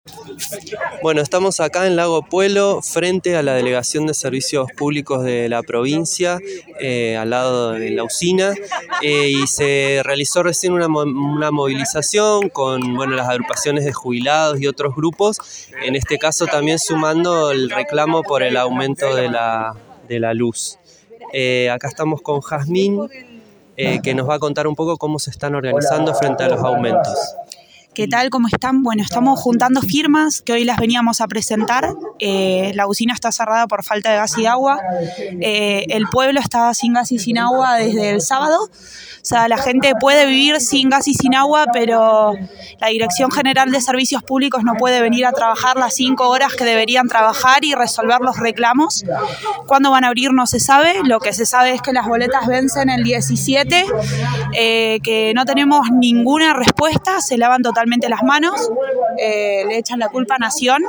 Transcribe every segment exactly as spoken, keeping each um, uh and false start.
Bueno, estamos acá en Lago Puelo, frente a la Delegación de Servicios Públicos de la provincia, eh, al lado de la usina, eh, y se realizó recién una, una movilización con bueno, las agrupaciones de jubilados y otros grupos, en este caso también sumando el reclamo por el aumento de la, de la luz. Eh, acá estamos con Jazmín, eh, que nos va a contar un poco cómo se están organizando frente a los aumentos. ¿Qué tal? ¿Cómo están? Bueno, estamos juntando firmas que hoy las veníamos a presentar. Eh, la usina está cerrada por falta de gas y agua. Eh, el pueblo está sin gas y sin agua desde el sábado. O sea, la gente puede vivir sin gas y sin agua, pero la Dirección General de Servicios Públicos no puede venir a trabajar las cinco horas que deberían trabajar y resolver los reclamos. ¿Cuándo van a abrir? No se sabe. Lo que se sabe es que las boletas vencen el diecisiete, eh, que no tenemos ninguna respuesta, se lavan totalmente las manos, eh, le echan la culpa a Nación.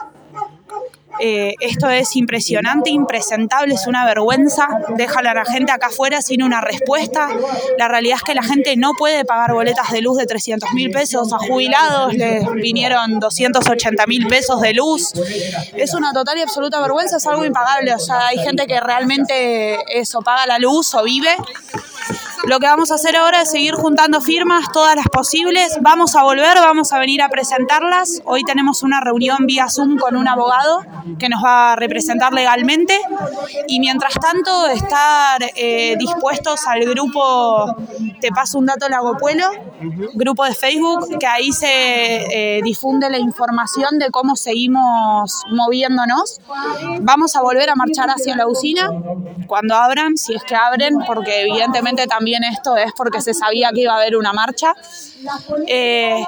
Eh, esto es impresionante, impresentable, es una vergüenza. Dejan a la gente acá afuera sin una respuesta. La realidad es que la gente no puede pagar boletas de luz de trescientos mil pesos. A jubilados les vinieron doscientos ochenta mil pesos de luz. Es una total y absoluta vergüenza, es algo impagable. O sea, hay gente que realmente eso, paga la luz o vive. Lo que vamos a hacer ahora es seguir juntando firmas, todas las posibles. Vamos a volver, vamos a venir a presentarlas. Hoy tenemos una reunión vía Zoom con un abogado que nos va a representar legalmente. Y mientras tanto, estar eh, dispuestos al grupo, te paso un dato, Lago Puelo, grupo de Facebook, que ahí se eh, difunde la información de cómo seguimos moviéndonos. Vamos a volver a marchar hacia la usina cuando abran, si es que abren, porque evidentemente también esto es porque se sabía que iba a haber una marcha. Eh,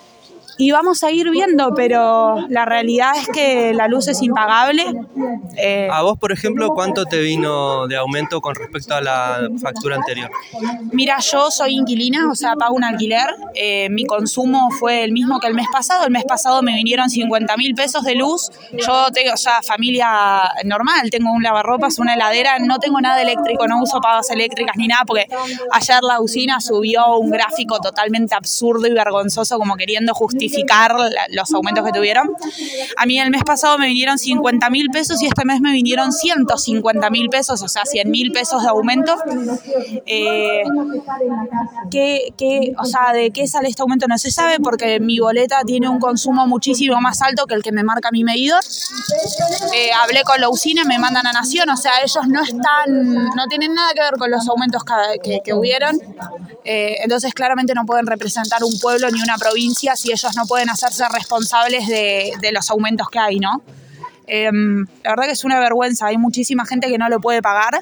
y vamos a ir viendo, pero la realidad es que la luz es impagable. Eh, ¿A vos, por ejemplo, cuánto te vino de aumento con respecto a la factura anterior? Mira, yo soy inquilina, o sea, pago un alquiler. Eh, mi consumo fue el mismo que el mes pasado. El mes pasado me vinieron cincuenta mil pesos de luz. Yo tengo, o sea, familia normal, tengo un lavarropas, una heladera, no tengo nada eléctrico, no uso pavas eléctricas ni nada, porque ayer la usina subió un gráfico totalmente absurdo y vergonzoso, como queriendo justificar los aumentos que tuvieron. A mí el mes pasado me vinieron cincuenta mil pesos y este mes me vinieron ciento cincuenta mil pesos, o sea, cien mil pesos de aumento. Eh, ¿qué, qué, o sea, ¿de qué sale este aumento? No se sabe, porque mi boleta tiene un consumo muchísimo más alto que el que me marca mi medidor. Eh, hablé con la usina, me mandan a Nación, o sea, ellos no están, no tienen nada que ver con los aumentos que, que, que hubieron. Eh, entonces claramente no pueden representar un pueblo ni una provincia si ellos no pueden hacerse responsables de, de los aumentos que hay, ¿no? Eh, la verdad que es una vergüenza, hay muchísima gente que no lo puede pagar,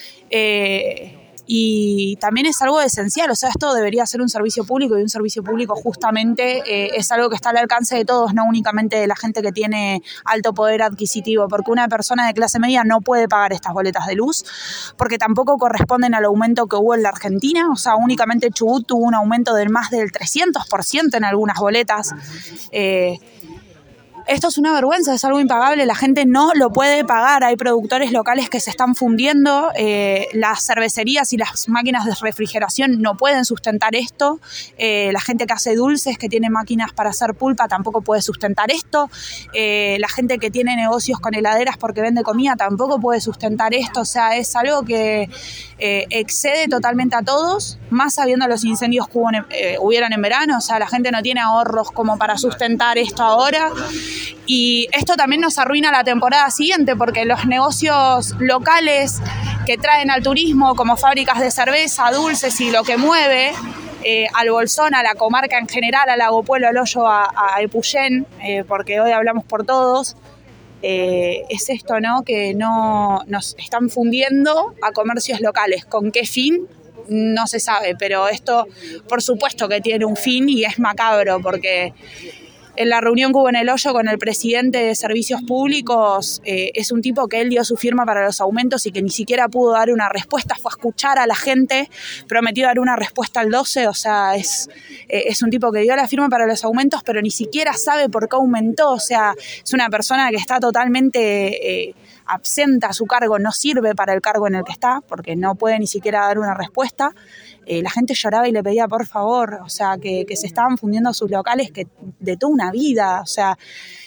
eh, y también es algo esencial, o sea, esto debería ser un servicio público, y un servicio público justamente eh, es algo que está al alcance de todos, no únicamente de la gente que tiene alto poder adquisitivo, porque una persona de clase media no puede pagar estas boletas de luz, porque tampoco corresponden al aumento que hubo en la Argentina. O sea, únicamente Chubut tuvo un aumento del más del trescientos por ciento en algunas boletas. Eh, Esto es una vergüenza, es algo impagable, la gente no lo puede pagar. Hay productores locales que se están fundiendo, eh, las cervecerías y las máquinas de refrigeración no pueden sustentar esto, eh, la gente que hace dulces, que tiene máquinas para hacer pulpa, tampoco puede sustentar esto, eh, la gente que tiene negocios con heladeras porque vende comida tampoco puede sustentar esto. O sea, es algo que eh, excede totalmente a todos, más sabiendo los incendios que hubo, eh, hubieron en verano. O sea, la gente no tiene ahorros como para sustentar esto ahora. Y esto también nos arruina la temporada siguiente, porque los negocios locales que traen al turismo, como fábricas de cerveza, dulces y lo que mueve eh, al Bolsón, a la comarca en general, a Lago Puelo, al Hoyo, a, a Epuyén, eh, porque hoy hablamos por todos, eh, es esto, ¿no? Que no nos están fundiendo a comercios locales. ¿Con qué fin? No se sabe, pero esto por supuesto que tiene un fin y es macabro, porque en la reunión que hubo en el Hoyo con el presidente de Servicios Públicos, eh, es un tipo que él dio su firma para los aumentos y que ni siquiera pudo dar una respuesta, fue a escuchar a la gente, prometió dar una respuesta al doce, o sea, es, eh, es un tipo que dio la firma para los aumentos, pero ni siquiera sabe por qué aumentó. O sea, es una persona que está totalmente eh, absenta a su cargo, no sirve para el cargo en el que está, porque no puede ni siquiera dar una respuesta. Eh, la gente lloraba y le pedía por favor, o sea, que, que se estaban fundiendo sus locales que de toda una vida, o sea,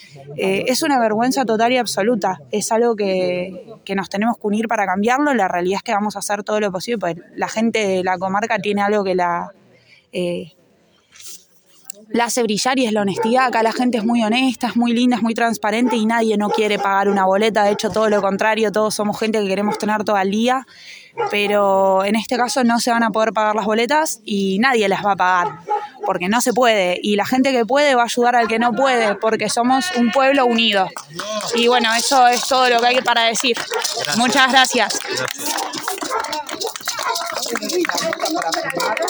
eh, es una vergüenza total y absoluta. Es algo que, que nos tenemos que unir para cambiarlo. La realidad es que vamos a hacer todo lo posible, porque la gente de la comarca tiene algo que la... Eh, la hace brillar y es la honestidad. Acá la gente es muy honesta, es muy linda, es muy transparente y nadie no quiere pagar una boleta. De hecho, todo lo contrario, todos somos gente que queremos tener todo el día, pero en este caso no se van a poder pagar las boletas y nadie las va a pagar porque no se puede, y la gente que puede va a ayudar al que no puede porque somos un pueblo unido. Y bueno, eso es todo lo que hay para decir. Gracias. Muchas gracias. Gracias.